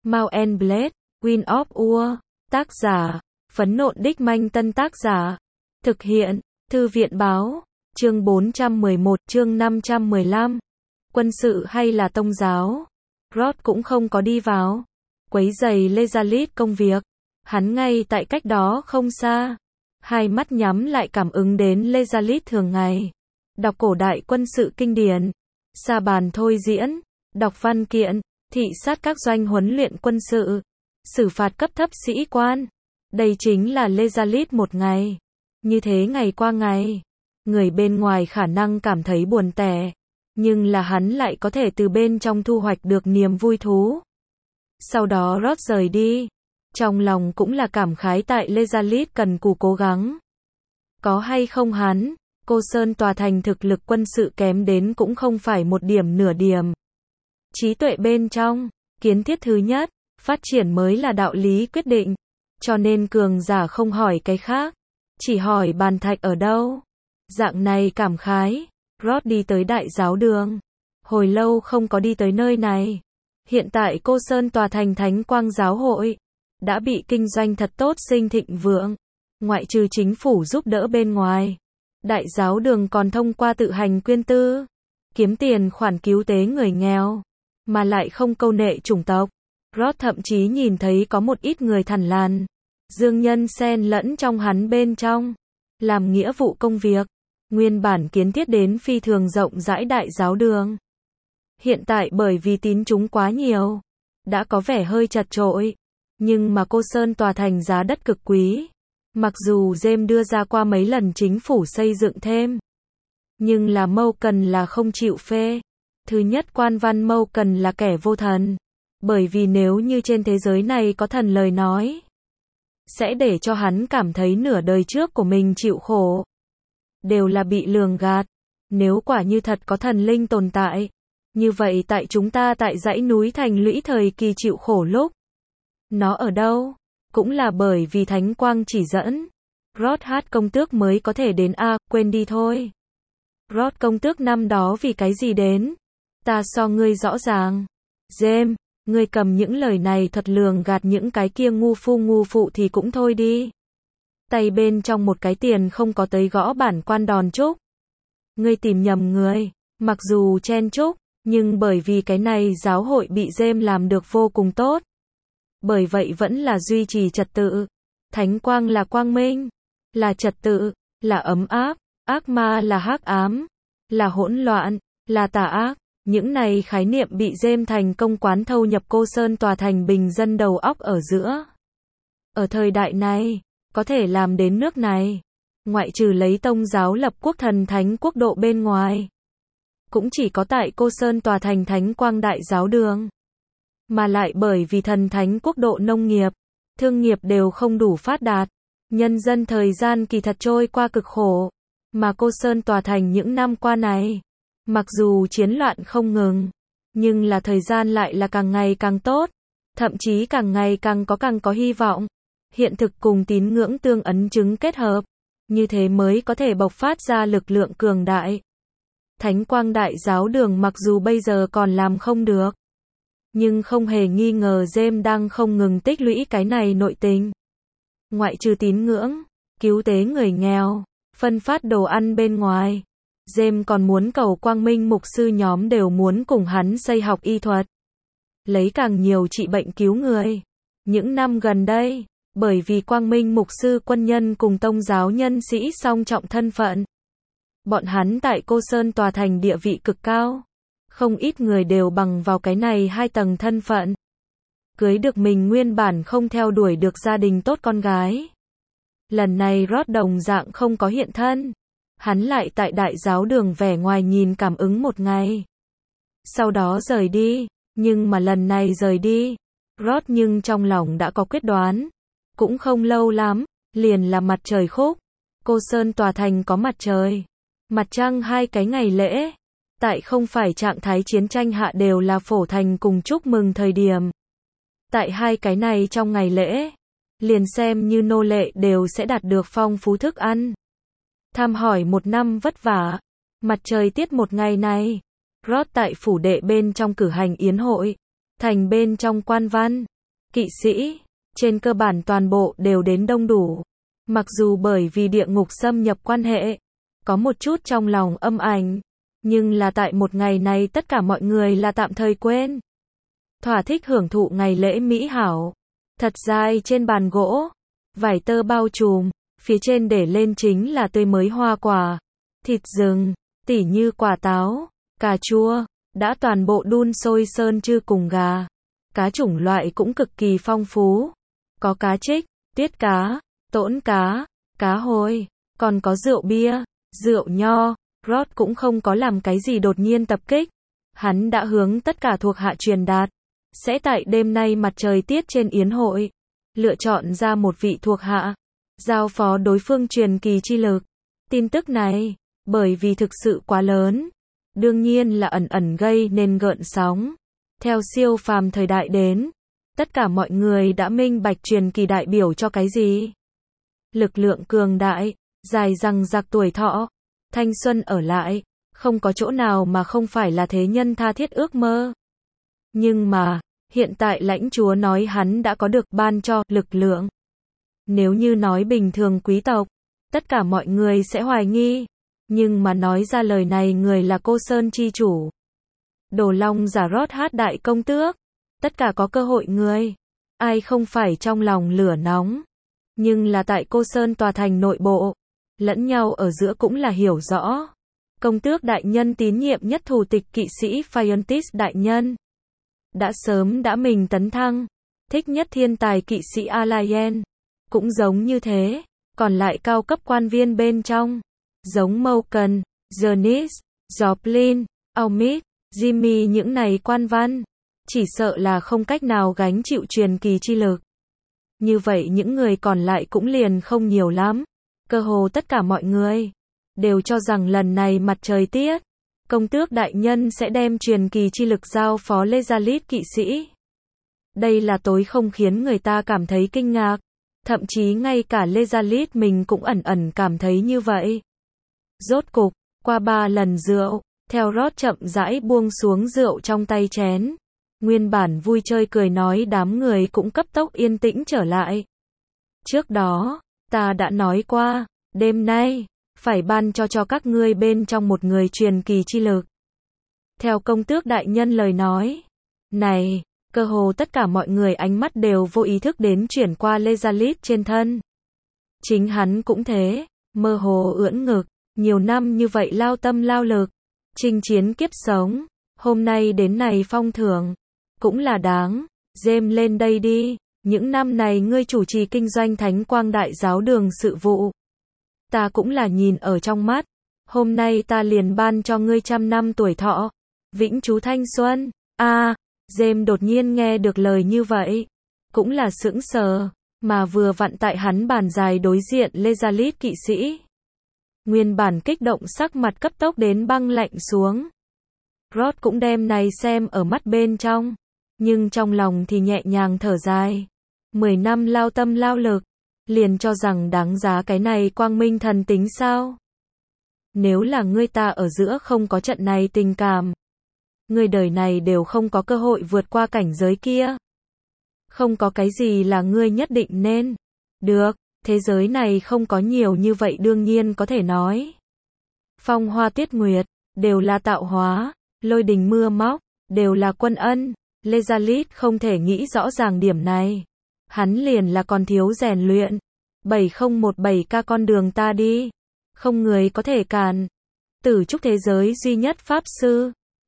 Mount and Blade, Wind of War. Tác giả, Phấn Nộn Đích Manh. Tân tác giả, thực hiện, Thư viện Báo. Chương 411, chương 515. Quân sự hay là tông giáo? Rod cũng không có đi vào quấy rầy Lezalit công việc. Hắn ngay tại cách đó không xa, hai mắt nhắm lại cảm ứng đến Lezalit thường ngày. Đọc cổ đại quân sự kinh điển, sa bàn thôi diễn, đọc văn kiện, thị sát các doanh huấn luyện quân sự, xử phạt cấp thấp sĩ quan. Đây chính là Lezalit một ngày. Như thế ngày qua ngày, người bên ngoài khả năng cảm thấy buồn tẻ, nhưng là hắn lại có thể từ bên trong thu hoạch được niềm vui thú. Sau đó Rod rời đi, trong lòng cũng là cảm khái tại Lezalit cần cù cố gắng. Có hay không hắn, Cô Sơn tòa thành thực lực quân sự kém đến cũng không phải một điểm nửa điểm. Trí tuệ bên trong, kiến thiết thứ nhất, phát triển mới là đạo lý quyết định. Cho nên cường giả không hỏi cái khác, chỉ hỏi bàn thạch ở đâu. Dạng này cảm khái, Rod đi tới đại giáo đường. Hồi lâu không có đi tới nơi này. Hiện tại Cô Sơn tòa thành Thánh Quang giáo hội đã bị kinh doanh thật tốt, sinh thịnh vượng. Ngoại trừ chính phủ giúp đỡ bên ngoài, đại giáo đường còn thông qua tự hành quyên tư, kiếm tiền khoản cứu tế người nghèo, mà lại không câu nệ chủng tộc. Rod thậm chí nhìn thấy có một ít người thằn lằn, dương nhân xen lẫn trong hắn bên trong, làm nghĩa vụ công việc. Nguyên bản kiến thiết đến phi thường rộng rãi đại giáo đường, hiện tại bởi vì tín chúng quá nhiều, đã có vẻ hơi chật chội. Nhưng mà Cô Sơn tòa thành giá đất cực quý. Mặc dù James đưa ra qua mấy lần chính phủ xây dựng thêm, nhưng là Mâu Cần là không chịu phê. Thứ nhất, quan văn Mâu Cần là kẻ vô thần. Bởi vì nếu như trên thế giới này có thần lời nói, sẽ để cho hắn cảm thấy nửa đời trước của mình chịu khổ đều là bị lường gạt. Nếu quả như thật có thần linh tồn tại, như vậy tại chúng ta tại dãy núi thành lũy thời kỳ chịu khổ lúc, nó ở đâu? Cũng là bởi vì Thánh Quang chỉ dẫn, Rod hát công tước mới có thể đến. Quên đi thôi. Rod công tước năm đó vì cái gì đến? Ta so ngươi rõ ràng. James, ngươi cầm những lời này thuật lường gạt những cái kia ngu phụ thì cũng thôi đi. Tay bên trong một cái tiền không có tới gõ bản quan đòn chúc. Ngươi tìm nhầm người. Mặc dù chen chúc, nhưng bởi vì cái này giáo hội bị James làm được vô cùng tốt. Bởi vậy vẫn là duy trì trật tự. Thánh Quang là quang minh, là trật tự, là ấm áp. Ác ma là hắc ám, là hỗn loạn, là tà ác. Những này khái niệm bị James thành công quán thâu nhập Cô Sơn tòa thành bình dân đầu óc ở giữa. Ở thời đại này, có thể làm đến nước này, ngoại trừ lấy tông giáo lập quốc thần thánh quốc độ bên ngoài, cũng chỉ có tại Cô Sơn tòa thành Thánh Quang đại giáo đường. Mà lại bởi vì thần thánh quốc độ nông nghiệp, thương nghiệp đều không đủ phát đạt, nhân dân thời gian kỳ thật trôi qua cực khổ. Mà Cô Sơn tòa thành những năm qua này, mặc dù chiến loạn không ngừng, nhưng là thời gian lại là càng ngày càng tốt, thậm chí càng ngày càng có hy vọng. Hiện thực cùng tín ngưỡng tương ấn chứng kết hợp, như thế mới có thể bộc phát ra lực lượng cường đại. Thánh Quang đại giáo đường mặc dù bây giờ còn làm không được, nhưng không hề nghi ngờ James đang không ngừng tích lũy cái này nội tình. Ngoại trừ tín ngưỡng, cứu tế người nghèo, phân phát đồ ăn bên ngoài, James còn muốn cầu Quang Minh mục sư nhóm đều muốn cùng hắn xây học y thuật, lấy càng nhiều trị bệnh cứu người. Những năm gần đây, bởi vì Quang Minh mục sư quân nhân cùng tông giáo nhân sĩ song trọng thân phận, bọn hắn tại Cô Sơn tòa thành địa vị cực cao. Không ít người đều bằng vào cái này hai tầng thân phận, cưới được mình nguyên bản không theo đuổi được gia đình tốt con gái. Lần này Rod đồng dạng không có hiện thân. Hắn lại tại đại giáo đường vẻ ngoài nhìn cảm ứng một ngày, sau đó rời đi. Nhưng mà lần này rời đi, Rod nhưng trong lòng đã có quyết đoán. Cũng không lâu lắm, liền là mặt trời khúc. Cô Sơn tòa thành có mặt trời, mặt trăng hai cái ngày lễ. Tại không phải trạng thái chiến tranh hạ đều là phổ thành cùng chúc mừng thời điểm. Tại hai cái này trong ngày lễ, liền xem như nô lệ đều sẽ đạt được phong phú thức ăn. Thăm hỏi một năm vất vả. Mặt trời tiết một ngày này, Rod tại phủ đệ bên trong cử hành yến hội. Thành bên trong quan văn, kỵ sĩ, trên cơ bản toàn bộ đều đến đông đủ. Mặc dù bởi vì địa ngục xâm nhập quan hệ, có một chút trong lòng âm ảnh, nhưng là tại một ngày này tất cả mọi người là tạm thời quên. Thỏa thích hưởng thụ ngày lễ mỹ hảo, thật dài trên bàn gỗ, vải tơ bao trùm, phía trên để lên chính là tươi mới hoa quả, thịt rừng, tỉ như quả táo, cà chua, đã toàn bộ đun sôi sơn chư cùng gà. Cá chủng loại cũng cực kỳ phong phú, có cá trích, tiết cá, tỗn cá, cá hồi, còn có rượu bia, rượu nho. Rod cũng không có làm cái gì đột nhiên tập kích. Hắn đã hướng tất cả thuộc hạ truyền đạt, sẽ tại đêm nay mặt trời tiết trên yến hội, lựa chọn ra một vị thuộc hạ, giao phó đối phương truyền kỳ chi lực. Tin tức này, bởi vì thực sự quá lớn, đương nhiên là ẩn ẩn gây nên gợn sóng. Theo siêu phàm thời đại đến, tất cả mọi người đã minh bạch truyền kỳ đại biểu cho cái gì. Lực lượng cường đại, dài dằng dặc tuổi thọ, thanh xuân ở lại, không có chỗ nào mà không phải là thế nhân tha thiết ước mơ. Nhưng mà, hiện tại lãnh chúa nói hắn đã có được ban cho lực lượng. Nếu như nói bình thường quý tộc, tất cả mọi người sẽ hoài nghi, nhưng mà nói ra lời này người là Cô Sơn chi chủ. Đồ Long giả rót hát đại công tước, tất cả có cơ hội người, ai không phải trong lòng lửa nóng. Nhưng là tại Cô Sơn tòa thành nội bộ, lẫn nhau ở giữa cũng là hiểu rõ. Công tước đại nhân tín nhiệm nhất thủ tịch kỵ sĩ Phiontis đại nhân, đã sớm đã mình tấn thăng, thích nhất thiên tài kỵ sĩ Alayen, cũng giống như thế, còn lại cao cấp quan viên bên trong, giống Moukan, Janice, Joplin, Aumit, Jimmy những này quan văn, chỉ sợ là không cách nào gánh chịu truyền kỳ chi lực. Như vậy những người còn lại cũng liền không nhiều lắm, cơ hồ tất cả mọi người đều cho rằng lần này mặt trời tiết, công tước đại nhân sẽ đem truyền kỳ chi lực giao phó Lezalit kỵ sĩ. Đây là tối không khiến người ta cảm thấy kinh ngạc, thậm chí ngay cả Lezalit mình cũng ẩn ẩn cảm thấy như vậy. Rốt cục, qua 3 lần rượu, theo Rod chậm rãi buông xuống rượu trong tay chén, nguyên bản vui chơi cười nói đám người cũng cấp tốc yên tĩnh trở lại. Trước đó, ta đã nói qua, đêm nay, phải ban cho các ngươi bên trong một người truyền kỳ chi lực. Theo công tước đại nhân lời nói này, cơ hồ tất cả mọi người ánh mắt đều vô ý thức đến chuyển qua Lezalit trên thân. Chính hắn cũng thế, mơ hồ ưỡn ngực, nhiều năm như vậy lao tâm lao lực, chinh chiến kiếp sống, hôm nay đến này phong thưởng, cũng là đáng. James lên đây đi, những năm này ngươi chủ trì kinh doanh Thánh Quang Đại Giáo đường sự vụ, ta cũng là nhìn ở trong mắt, hôm nay ta liền ban cho ngươi 100 năm tuổi thọ, vĩnh trú thanh xuân. James đột nhiên nghe được lời như vậy, cũng là sững sờ, mà vừa vặn tại hắn bàn dài đối diện Lezalit kỵ sĩ. Nguyên bản kích động sắc mặt cấp tốc đến băng lạnh xuống. Rod cũng đem này xem ở mắt bên trong, nhưng trong lòng thì nhẹ nhàng thở dài. 10 năm lao tâm lao lực, liền cho rằng đáng giá cái này quang minh thần tính sao? Nếu là ngươi ta ở giữa không có trận này tình cảm, ngươi đời này đều không có cơ hội vượt qua cảnh giới kia. Không có cái gì là ngươi nhất định nên được, thế giới này không có nhiều như vậy đương nhiên có thể nói. Phong hoa tuyết nguyệt, đều là tạo hóa, lôi đình mưa móc, đều là quân ân. Lezalit không thể nghĩ rõ ràng điểm này. Hắn liền là còn thiếu rèn luyện. 7017K con đường ta đi, không người có thể cản. Tử trúc thế giới duy nhất pháp sư,